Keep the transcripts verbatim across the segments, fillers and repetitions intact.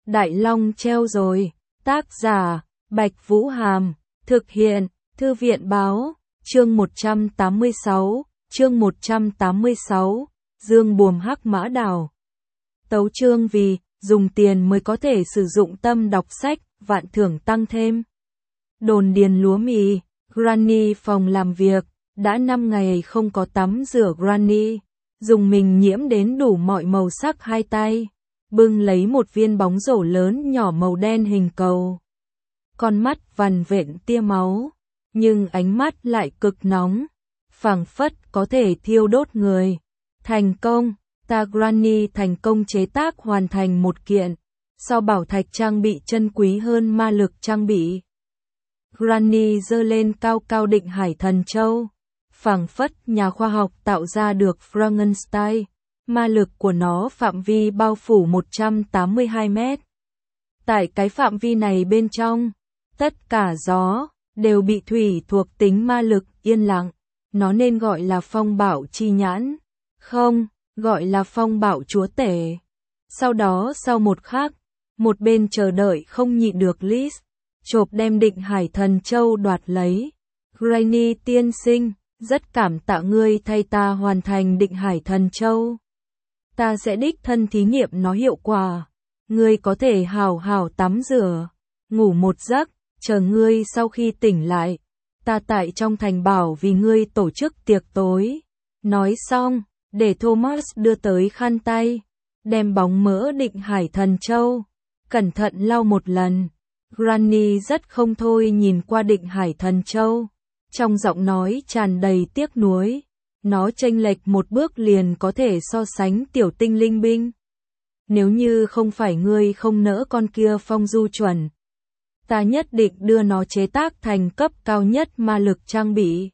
Đại Long treo rồi. Tác giả, Bạch Vũ Hàm. Thực hiện, Thư viện Báo. Chương một trăm tám mươi sáu. Chương một trăm tám mươi sáu. Dương buồm hắc mã đào. Tấu chương vì, dùng tiền mới có thể sử dụng tâm đọc sách, vạn thưởng tăng thêm. Đồn điền lúa mì, Granny phòng làm việc, đã năm ngày không có tắm rửa Granny, dùng mình nhiễm đến đủ mọi màu sắc hai tay, bưng lấy một viên bóng rổ lớn nhỏ màu đen hình cầu. Con mắt vằn vện tia máu, nhưng ánh mắt lại cực nóng, phảng phất có thể thiêu đốt người. Thành công, ta Granny thành công chế tác hoàn thành một kiện, sao bảo thạch trang bị chân quý hơn ma lực trang bị. Granny giơ lên cao cao định hải thần châu, phảng phất nhà khoa học tạo ra được Frankenstein, ma lực của nó phạm vi bao phủ một trăm tám mươi hai mét. Tại cái phạm vi này bên trong, tất cả gió đều bị thủy thuộc tính ma lực yên lặng, nó nên gọi là phong bạo chi nhãn, không, gọi là phong bạo chúa tể. Sau đó sau một khắc, một bên chờ đợi không nhịn được Liz, chộp đem định hải thần châu đoạt lấy. Granny tiên sinh, rất cảm tạ ngươi thay ta hoàn thành định hải thần châu. Ta sẽ đích thân thí nghiệm nó hiệu quả. Ngươi có thể hào hào tắm rửa, ngủ một giấc, chờ ngươi sau khi tỉnh lại. Ta tại trong thành bảo vì ngươi tổ chức tiệc tối. Nói xong, để Thomas đưa tới khăn tay, đem bóng mỡ định hải thần châu, cẩn thận lau một lần. Granny rất không thôi nhìn qua định hải thần châu, trong giọng nói tràn đầy tiếc nuối. Nó chênh lệch một bước liền có thể so sánh tiểu tinh linh binh. Nếu như không phải ngươi không nỡ con kia phong du chuẩn, ta nhất định đưa nó chế tác thành cấp cao nhất ma lực trang bị.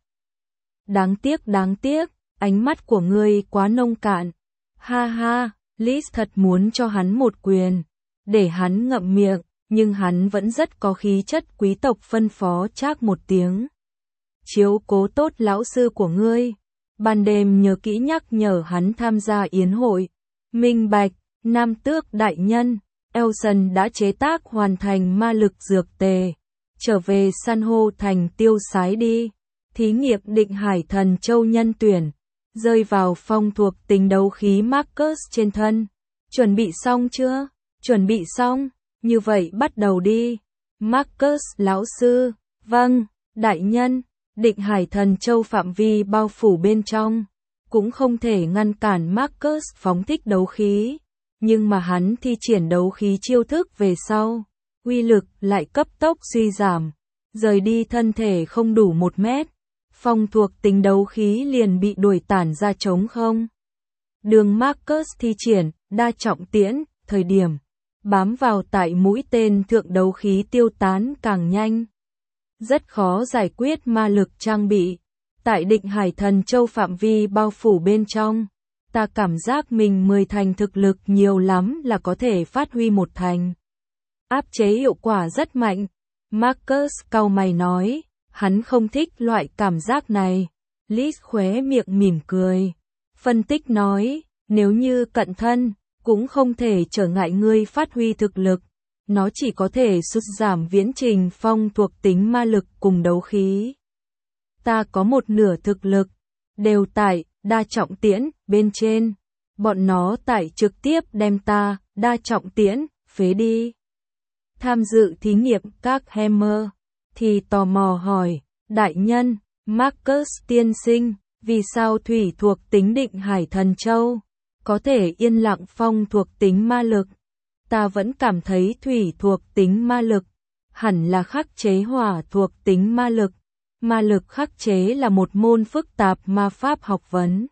Đáng tiếc đáng tiếc, ánh mắt của ngươi quá nông cạn. Ha ha, Liz thật muốn cho hắn một quyền, để hắn ngậm miệng, nhưng hắn vẫn rất có khí chất quý tộc phân phó Trác một tiếng. Chiếu cố tốt lão sư của ngươi, ban đêm nhớ kỹ nhắc nhở hắn tham gia yến hội. Minh bạch, nam tước đại nhân, Elson đã chế tác hoàn thành ma lực dược tề, trở về san hô thành tiêu sái đi. Thí nghiệm định hải thần châu nhân tuyển, rơi vào phong thuộc tính đấu khí Marcus trên thân. Chuẩn bị xong chưa? Chuẩn bị xong, như vậy bắt đầu đi. Marcus lão sư, vâng, đại nhân. Định hải thần châu phạm vi bao phủ bên trong, cũng không thể ngăn cản Marcus phóng thích đấu khí, nhưng mà hắn thi triển đấu khí chiêu thức về sau, uy lực lại cấp tốc suy giảm, rời đi thân thể không đủ một mét, phong thuộc tính đấu khí liền bị đuổi tản ra trống không. Đường Marcus thi triển đa trọng tiễn, thời điểm bám vào tại mũi tên thượng đấu khí tiêu tán càng nhanh. Rất khó giải quyết ma lực trang bị. Tại định hải thần châu phạm vi bao phủ bên trong, ta cảm giác mình mười thành thực lực nhiều lắm là có thể phát huy một thành. Áp chế hiệu quả rất mạnh. Marcus cau mày nói, hắn không thích loại cảm giác này. Liz khóe miệng mỉm cười. Phân tích nói, nếu như cận thân, cũng không thể trở ngại ngươi phát huy thực lực. Nó chỉ có thể sút giảm viễn trình phong thuộc tính ma lực cùng đấu khí. Ta có một nửa thực lực, đều tại đa trọng tiễn bên trên. Bọn nó tại trực tiếp đem ta đa trọng tiễn phế đi. Tham dự thí nghiệm các Hammer thì tò mò hỏi, đại nhân, Marcus tiên sinh, vì sao thủy thuộc tính định hải thần châu có thể yên lặng phong thuộc tính ma lực? Ta vẫn cảm thấy thủy thuộc tính ma lực hẳn là khắc chế hỏa thuộc tính ma lực. Ma lực khắc chế là một môn phức tạp ma pháp học vấn.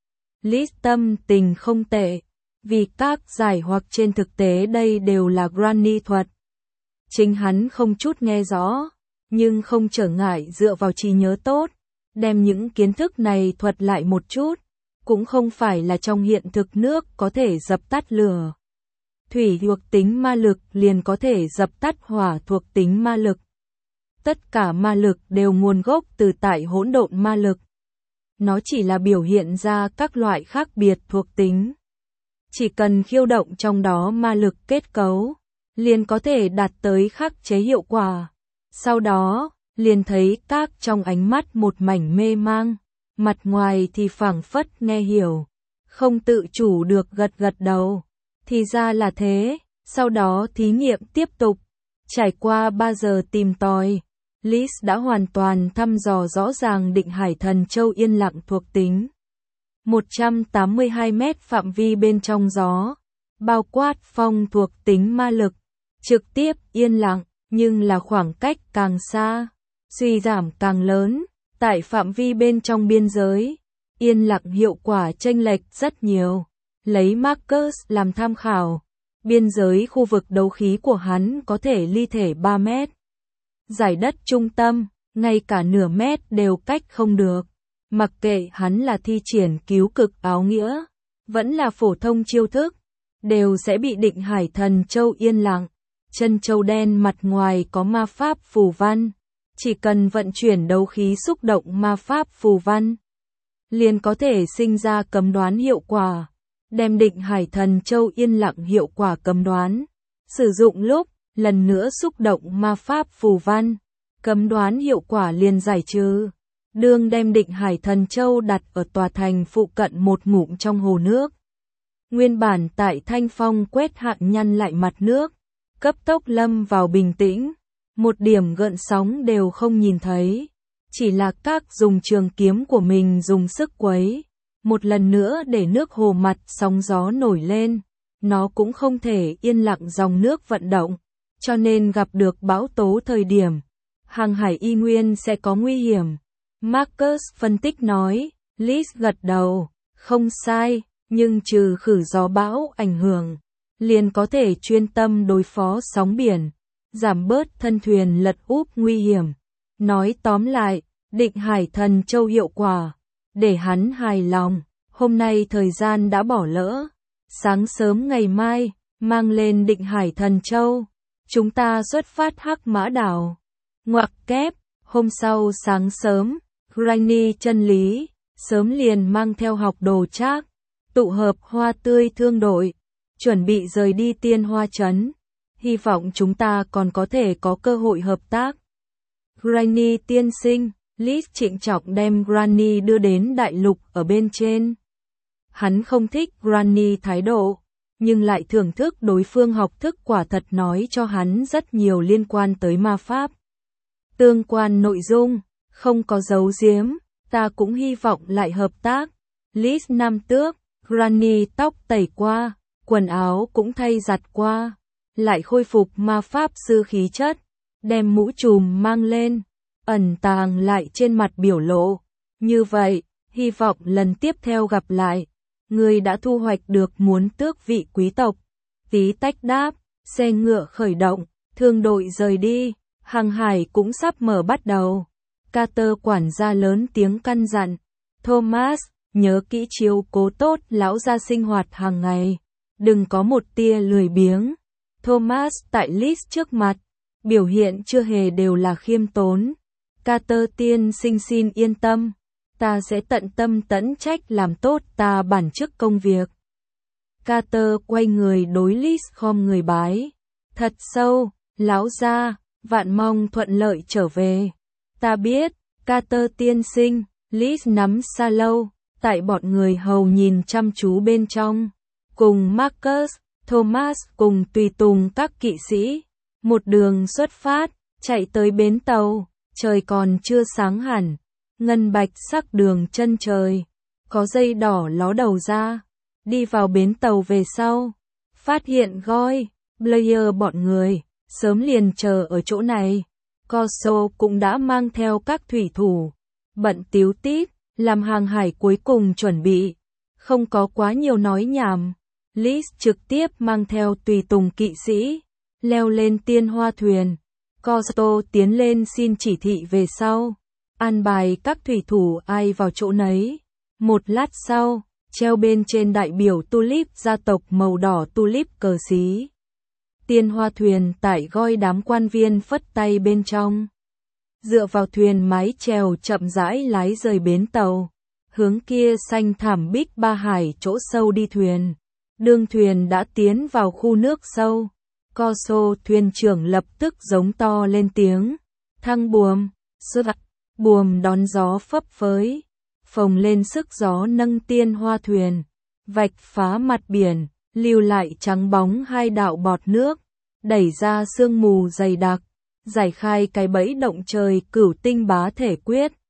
Liz tâm tình không tệ, vì các giải hoặc trên thực tế đây đều là Granny thuật. Chính hắn không chút nghe rõ, nhưng không trở ngại dựa vào trí nhớ tốt, đem những kiến thức này thuật lại một chút, cũng không phải là trong hiện thực nước có thể dập tắt lửa. Thủy thuộc tính ma lực liền có thể dập tắt hỏa thuộc tính ma lực. Tất cả ma lực đều nguồn gốc từ tại hỗn độn ma lực. Nó chỉ là biểu hiện ra các loại khác biệt thuộc tính. Chỉ cần khiêu động trong đó ma lực kết cấu, liền có thể đạt tới khắc chế hiệu quả. Sau đó, liền thấy các trong ánh mắt một mảnh mê mang, mặt ngoài thì phảng phất nghe hiểu, không tự chủ được gật gật đầu. Thì ra là thế, sau đó thí nghiệm tiếp tục. Trải qua ba giờ tìm tòi, Liz đã hoàn toàn thăm dò rõ ràng Định Hải Thần Châu yên lặng thuộc tính. một trăm tám mươi hai mét phạm vi bên trong gió, bao quát phong thuộc tính ma lực, trực tiếp yên lặng, nhưng là khoảng cách càng xa, suy giảm càng lớn, tại phạm vi bên trong biên giới, yên lặng hiệu quả chênh lệch rất nhiều. Lấy Marcus làm tham khảo, biên giới khu vực đấu khí của hắn có thể ly thể ba mét. Giải đất trung tâm, ngay cả nửa mét đều cách không được. Mặc kệ hắn là thi triển cứu cực áo nghĩa, vẫn là phổ thông chiêu thức, đều sẽ bị Định Hải Thần Châu yên lặng. Chân châu đen mặt ngoài có ma pháp phù văn, chỉ cần vận chuyển đấu khí xúc động ma pháp phù văn, liền có thể sinh ra cấm đoán hiệu quả. Đem Định Hải Thần Châu yên lặng hiệu quả cấm đoán, sử dụng lúc, lần nữa xúc động ma pháp phù văn, cấm đoán hiệu quả liền giải trừ. Đương đem Định Hải Thần Châu đặt ở tòa thành phụ cận một ngụm trong hồ nước. Nguyên bản tại thanh phong quét hạn nhăn lại mặt nước, cấp tốc lâm vào bình tĩnh, một điểm gợn sóng đều không nhìn thấy, chỉ là các dùng trường kiếm của mình dùng sức quấy, một lần nữa để nước hồ mặt sóng gió nổi lên, nó cũng không thể yên lặng dòng nước vận động, cho nên gặp được bão tố thời điểm, hàng hải y nguyên sẽ có nguy hiểm. Marcus phân tích nói, Liz gật đầu, không sai, nhưng trừ khử gió bão ảnh hưởng, liền có thể chuyên tâm đối phó sóng biển, giảm bớt thân thuyền lật úp nguy hiểm. Nói tóm lại, Định Hải Thần Châu hiệu quả, để hắn hài lòng, hôm nay thời gian đã bỏ lỡ. Sáng sớm ngày mai, mang lên Định Hải Thần Châu, chúng ta xuất phát Hắc Mã Đảo. Ngoặc kép, hôm sau sáng sớm, Granny chân lý, sớm liền mang theo học đồ Trác, tụ hợp hoa tươi thương đội, chuẩn bị rời đi Tiên Hoa Trấn. Hy vọng chúng ta còn có thể có cơ hội hợp tác. Granny tiên sinh, Liz trịnh trọng đem Granny đưa đến đại lục ở bên trên. Hắn không thích Granny thái độ, nhưng lại thưởng thức đối phương học thức quả thật nói cho hắn rất nhiều liên quan tới ma pháp. Tương quan nội dung, không có giấu giếm, ta cũng hy vọng lại hợp tác. Liz năm tước, Granny tóc tẩy qua, quần áo cũng thay giặt qua, lại khôi phục ma pháp sư khí chất, đem mũ trùm mang lên, ẩn tàng lại trên mặt biểu lộ. Như vậy, hy vọng lần tiếp theo gặp lại, người đã thu hoạch được muốn tước vị quý tộc. Tí tách đáp, xe ngựa khởi động, thương đội rời đi, hàng hải cũng sắp mở bắt đầu. Carter quản gia lớn tiếng căn dặn, Thomas, nhớ kỹ chiếu cố tốt lão gia sinh hoạt hàng ngày, đừng có một tia lười biếng. Thomas tại Liz trước mặt, biểu hiện chưa hề đều là khiêm tốn. Carter tiên sinh xin yên tâm, ta sẽ tận tâm tận trách làm tốt ta bản chức công việc. Carter quay người đối Liz khom người bái. Thật sâu, lão gia, vạn mong thuận lợi trở về. Ta biết, Carter tiên sinh, Liz nắm xa lâu, tại bọn người hầu nhìn chăm chú bên trong. Cùng Marcus, Thomas cùng tùy tùng các kỵ sĩ, một đường xuất phát, chạy tới bến tàu, trời còn chưa sáng hẳn, ngân bạch sắc đường chân trời, có dây đỏ ló đầu ra, đi vào bến tàu về sau, phát hiện Goy, Blair bọn người, sớm liền chờ ở chỗ này, Corso cũng đã mang theo các thủy thủ, bận tíu tít, làm hàng hải cuối cùng chuẩn bị, không có quá nhiều nói nhảm. Liz trực tiếp mang theo tùy tùng kỵ sĩ, leo lên tiên hoa thuyền. Corso tiến lên xin chỉ thị về sau, an bài các thủy thủ ai vào chỗ nấy. Một lát sau, treo bên trên đại biểu tulip gia tộc màu đỏ tulip cờ xí. Tiên hoa thuyền tại Goy đám quan viên phất tay bên trong. Dựa vào thuyền mái chèo chậm rãi lái rời bến tàu, hướng kia xanh thảm bích ba hải chỗ sâu đi thuyền. Đương thuyền đã tiến vào khu nước sâu, co xô thuyền trưởng lập tức giống to lên tiếng. Thăng buồm, sức buồm đón gió phấp phới, phồng lên sức gió nâng tiên hoa thuyền, vạch phá mặt biển, lưu lại trắng bóng hai đạo bọt nước, đẩy ra sương mù dày đặc, giải khai cái bẫy động trời cửu tinh bá thể quyết.